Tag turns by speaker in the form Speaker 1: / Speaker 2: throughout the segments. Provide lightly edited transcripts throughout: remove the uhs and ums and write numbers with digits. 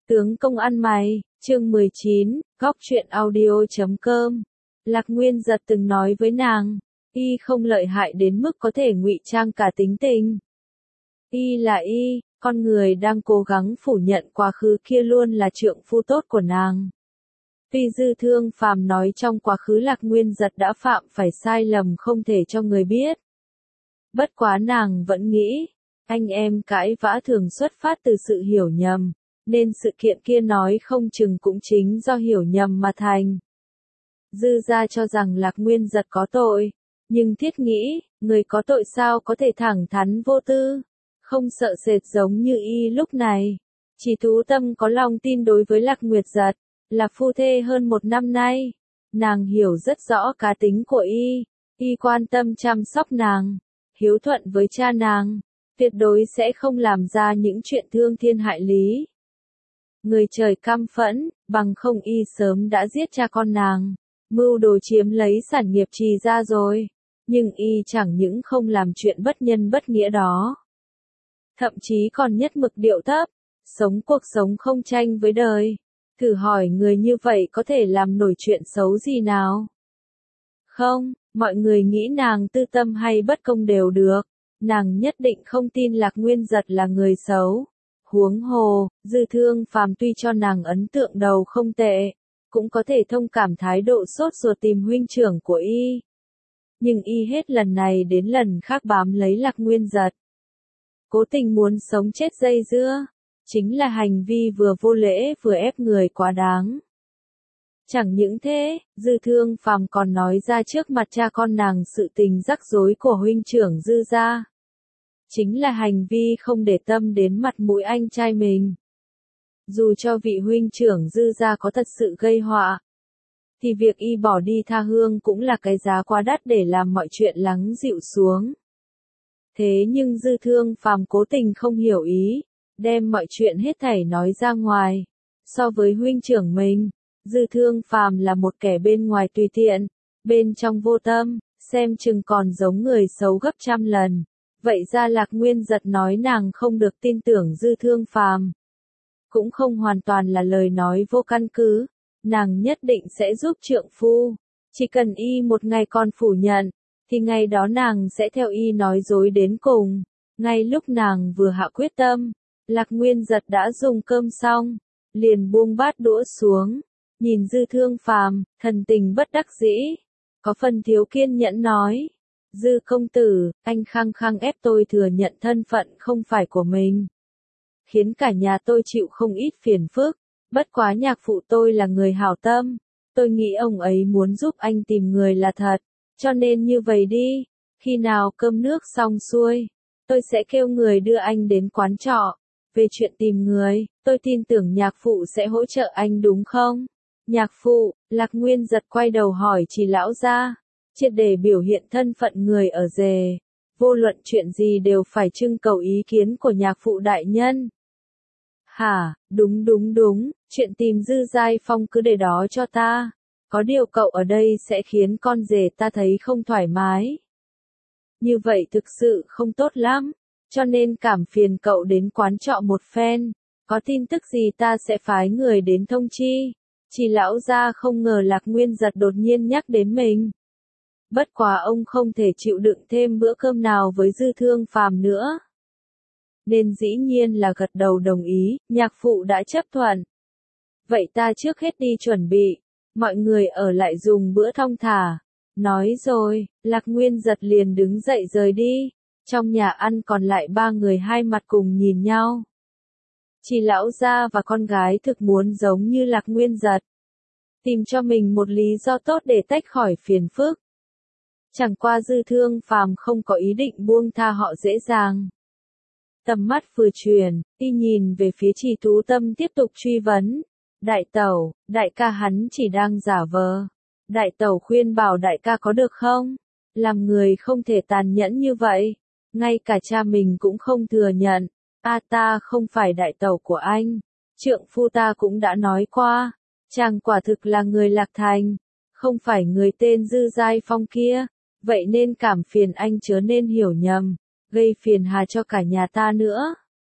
Speaker 1: Tướng công ăn mày, chương 19, góc truyện audio.com. Lạc Nguyên Giật từng nói với nàng, y không lợi hại đến mức có thể ngụy trang cả tính tình. Y là y, con người đang cố gắng phủ nhận quá khứ kia luôn là trượng phu tốt của nàng. Tuy Dư Thương Phàm nói trong quá khứ Lạc Nguyên Giật đã phạm phải sai lầm không thể cho người biết. Bất quá nàng vẫn nghĩ, anh em cãi vã thường xuất phát từ sự hiểu nhầm, nên sự kiện kia nói không chừng cũng chính do hiểu nhầm mà thành. Dư gia cho rằng Lạc Nguyên Giật có tội, nhưng thiết nghĩ, người có tội sao có thể thẳng thắn vô tư, không sợ sệt giống như y lúc này. Chỉ Tú Tâm có lòng tin đối với Lạc Nguyệt Giật, là phu thê hơn 1 năm nay. Nàng hiểu rất rõ cá tính của y quan tâm chăm sóc nàng, hiếu thuận với cha nàng, tuyệt đối sẽ không làm ra những chuyện thương thiên hại lý. Người trời căm phẫn, bằng không y sớm đã giết cha con nàng, mưu đồ chiếm lấy sản nghiệp Trì gia rồi, nhưng y chẳng những không làm chuyện bất nhân bất nghĩa đó. Thậm chí còn nhất mực điệu thấp, sống cuộc sống không tranh với đời. Thử hỏi người như vậy có thể làm nổi chuyện xấu gì nào? Không, mọi người nghĩ nàng tư tâm hay bất công đều được, nàng nhất định không tin Lạc Nguyên Giật là người xấu. Huống hồ, Dư Thương Phàm tuy cho nàng ấn tượng đầu không tệ, cũng có thể thông cảm thái độ sốt ruột tìm huynh trưởng của y. Nhưng y hết lần này đến lần khác bám lấy Lạc Nguyên Giật. Cố tình muốn sống chết dây dưa, chính là hành vi vừa vô lễ vừa ép người quá đáng. Chẳng những thế, Dư Thương Phàm còn nói ra trước mặt cha con nàng sự tình rắc rối của huynh trưởng Dư gia. Chính là hành vi không để tâm đến mặt mũi anh trai mình. Dù cho vị huynh trưởng Dư gia có thật sự gây họa, thì việc y bỏ đi tha hương cũng là cái giá quá đắt để làm mọi chuyện lắng dịu xuống. Thế nhưng Dư Thương Phàm cố tình không hiểu ý, đem mọi chuyện hết thảy nói ra ngoài. So với huynh trưởng mình, Dư Thương Phàm là một kẻ bên ngoài tùy tiện, bên trong vô tâm, xem chừng còn giống người xấu gấp trăm lần. Vậy ra Lạc Nguyên Giật nói nàng không được tin tưởng Dư Thương Phàm, cũng không hoàn toàn là lời nói vô căn cứ, nàng nhất định sẽ giúp trượng phu, chỉ cần y một ngày còn phủ nhận, thì ngày đó nàng sẽ theo y nói dối đến cùng. Ngay lúc nàng vừa hạ quyết tâm, Lạc Nguyên Giật đã dùng cơm xong, liền buông bát đũa xuống, nhìn Dư Thương Phàm, thần tình bất đắc dĩ, có phần thiếu kiên nhẫn nói. Dư công tử, anh khăng khăng ép tôi thừa nhận thân phận không phải của mình, khiến cả nhà tôi chịu không ít phiền phức, bất quá nhạc phụ tôi là người hảo tâm, tôi nghĩ ông ấy muốn giúp anh tìm người là thật, cho nên như vậy đi, khi nào cơm nước xong xuôi, tôi sẽ kêu người đưa anh đến quán trọ, về chuyện tìm người, tôi tin tưởng nhạc phụ sẽ hỗ trợ anh đúng không? Nhạc phụ, Lạc Nguyên Giật quay đầu hỏi Trì lão gia, triệt để biểu hiện thân phận người ở rể, vô luận chuyện gì đều phải trưng cầu ý kiến của nhạc phụ đại nhân. Hả, đúng, chuyện tìm Dư Giai Phong cứ để đó cho ta, có điều cậu ở đây sẽ khiến con rể ta thấy không thoải mái. Như vậy thực sự không tốt lắm, cho nên cảm phiền cậu đến quán trọ một phen, có tin tức gì ta sẽ phái người đến thông chi. Chỉ lão gia không ngờ Lạc Nguyên Giật đột nhiên nhắc đến mình. Bất quá ông không thể chịu đựng thêm bữa cơm nào với Dư Thương Phàm nữa, nên dĩ nhiên là gật đầu đồng ý, nhạc phụ đã chấp thuận. Vậy ta trước hết đi chuẩn bị, mọi người ở lại dùng bữa thong thả. Nói rồi, Lạc Nguyên Giật liền đứng dậy rời đi, trong nhà ăn còn lại 3 người hai mặt cùng nhìn nhau. Chỉ lão gia và con gái thực muốn giống như Lạc Nguyên Giật, tìm cho mình một lý do tốt để tách khỏi phiền phức. Chẳng qua Dư Thương Phàm không có ý định buông tha họ dễ dàng. Tầm mắt vừa chuyển, y nhìn về phía Trì Tú Tâm tiếp tục truy vấn. Đại tẩu, đại ca hắn chỉ đang giả vờ. Đại tẩu khuyên bảo đại ca có được không? Làm người không thể tàn nhẫn như vậy. Ngay cả cha mình cũng không thừa nhận. Ta không phải đại tẩu của anh. Trượng phu ta cũng đã nói qua. Chàng quả thực là người Lạc Thành. Không phải người tên Dư Giai Phong kia. Vậy nên cảm phiền anh chớ nên hiểu nhầm, gây phiền hà cho cả nhà ta nữa.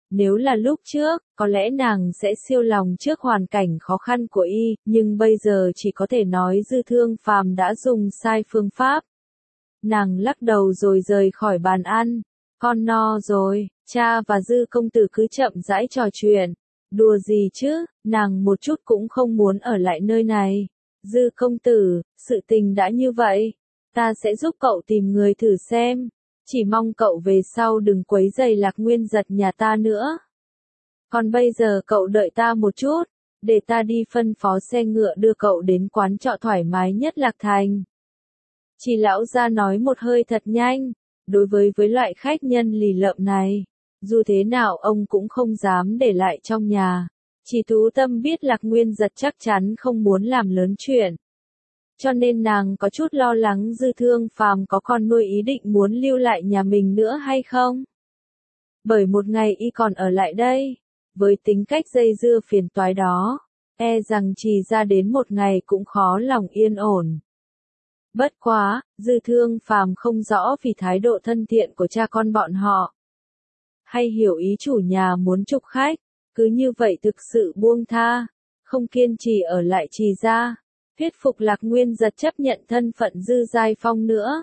Speaker 1: Nếu là lúc trước, có lẽ nàng sẽ siêu lòng trước hoàn cảnh khó khăn của y, nhưng bây giờ chỉ có thể nói Dư Thương Phàm đã dùng sai phương pháp. Nàng lắc đầu rồi rời khỏi bàn ăn. Con no rồi, cha và Dư công tử cứ chậm rãi trò chuyện. Đùa gì chứ, nàng một chút cũng không muốn ở lại nơi này. Dư công tử, sự tình đã như vậy. Ta sẽ giúp cậu tìm người thử xem. Chỉ mong cậu về sau đừng quấy rầy Lạc Nguyên Giật nhà ta nữa. Còn bây giờ cậu đợi ta một chút, để ta đi phân phó xe ngựa đưa cậu đến quán trọ thoải mái nhất Lạc Thành. Chỉ lão gia nói một hơi thật nhanh, đối với loại khách nhân lì lợm này, dù thế nào ông cũng không dám để lại trong nhà. Chỉ Tú Tâm biết Lạc Nguyên Giật chắc chắn không muốn làm lớn chuyện. Cho nên nàng có chút lo lắng Dư Thương Phàm có còn nuôi ý định muốn lưu lại nhà mình nữa hay không. Bởi một ngày y còn ở lại đây, với tính cách dây dưa phiền toái đó, e rằng chỉ ra đến một ngày cũng khó lòng yên ổn. Bất quá, Dư Thương Phàm không rõ vì thái độ thân thiện của cha con bọn họ. Hay hiểu ý chủ nhà muốn chụp khách, cứ như vậy thực sự buông tha, không kiên trì ở lại Trì gia, thuyết phục Lạc Nguyên Giật chấp nhận thân phận Dư Giai Phong nữa.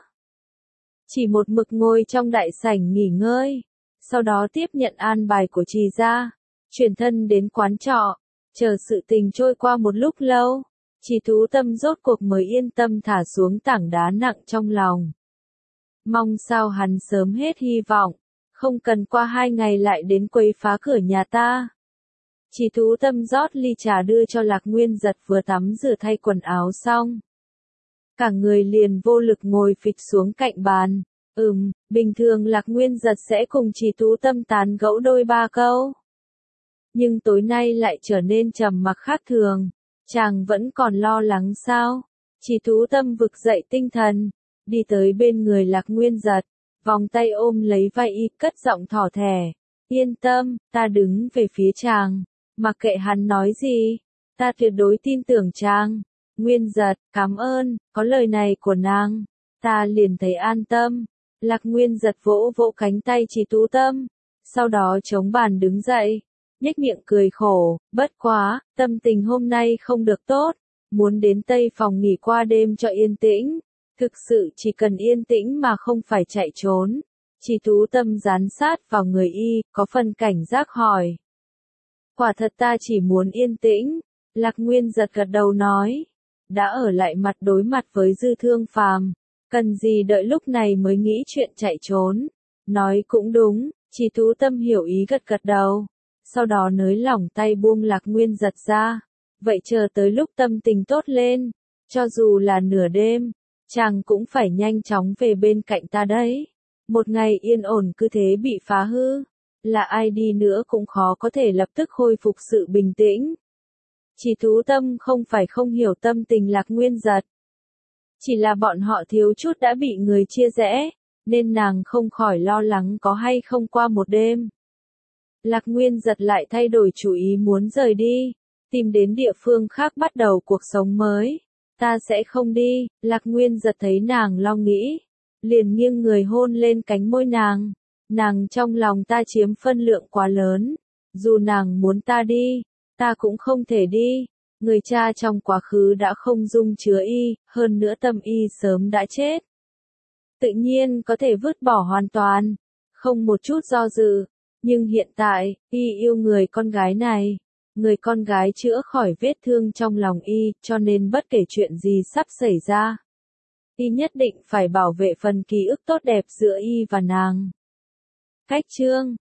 Speaker 1: Chỉ một mực ngồi trong đại sảnh nghỉ ngơi, sau đó tiếp nhận an bài của Trì gia, chuyển thân đến quán trọ, chờ sự tình trôi qua một lúc lâu. Chỉ Tú Tâm rốt cuộc mới yên tâm thả xuống tảng đá nặng trong lòng. Mong sao hắn sớm hết hy vọng, không cần qua 2 ngày lại đến quấy phá cửa nhà ta. Chỉ Tú Tâm rót ly trà đưa cho Lạc Nguyên Giật vừa tắm rửa thay quần áo xong. Cả người liền vô lực ngồi phịch xuống cạnh bàn. Bình thường Lạc Nguyên Giật sẽ cùng Chỉ Tú Tâm tán gẫu đôi ba câu. Nhưng tối nay lại trở nên trầm mặc khác thường. Chàng vẫn còn lo lắng sao? Chỉ Tú Tâm vực dậy tinh thần, đi tới bên người Lạc Nguyên Giật, vòng tay ôm lấy vai y, cất giọng thỏ thẻ. Yên tâm, ta đứng về phía chàng, mặc kệ hắn nói gì, ta tuyệt đối tin tưởng chàng. Nguyên Giật, cảm ơn, có lời này của nàng, ta liền thấy an tâm. Lạc Nguyên Giật vỗ vỗ cánh tay Chỉ Tú Tâm, sau đó chống bàn đứng dậy. Nhếch miệng cười khổ, bất quá, tâm tình hôm nay không được tốt, muốn đến Tây phòng nghỉ qua đêm cho yên tĩnh, thực sự chỉ cần yên tĩnh mà không phải chạy trốn. Chỉ Tú Tâm dán sát vào người y, có phần cảnh giác hỏi. Quả thật ta chỉ muốn yên tĩnh, Lạc Nguyên Giật gật đầu nói, đã ở lại mặt đối mặt với Dư Thương Phàm, cần gì đợi lúc này mới nghĩ chuyện chạy trốn. Nói cũng đúng, Chỉ Tú Tâm hiểu ý gật gật đầu. Sau đó nới lỏng tay buông Lạc Nguyên Giật ra. Vậy chờ tới lúc tâm tình tốt lên, cho dù là nửa đêm, chàng cũng phải nhanh chóng về bên cạnh ta đấy. Một ngày yên ổn cứ thế bị phá hư, là ai đi nữa cũng khó có thể lập tức khôi phục sự bình tĩnh. Chỉ Tú Tâm không phải không hiểu tâm tình Lạc Nguyên Giật. Chỉ là bọn họ thiếu chút đã bị người chia rẽ, nên nàng không khỏi lo lắng có hay không qua một đêm. Lạc Nguyên Giật lại thay đổi chủ ý muốn rời đi, tìm đến địa phương khác bắt đầu cuộc sống mới. Ta sẽ không đi, Lạc Nguyên Giật thấy nàng lo nghĩ, liền nghiêng người hôn lên cánh môi nàng. Nàng trong lòng ta chiếm phân lượng quá lớn, dù nàng muốn ta đi, ta cũng không thể đi. Người cha trong quá khứ đã không dung chứa y, hơn nữa tâm y sớm đã chết. Tự nhiên có thể vứt bỏ hoàn toàn, không một chút do dự. Nhưng hiện tại, y yêu người con gái này. Người con gái chữa khỏi vết thương trong lòng y, cho nên bất kể chuyện gì sắp xảy ra, y nhất định phải bảo vệ phần ký ức tốt đẹp giữa y và nàng. Cách chương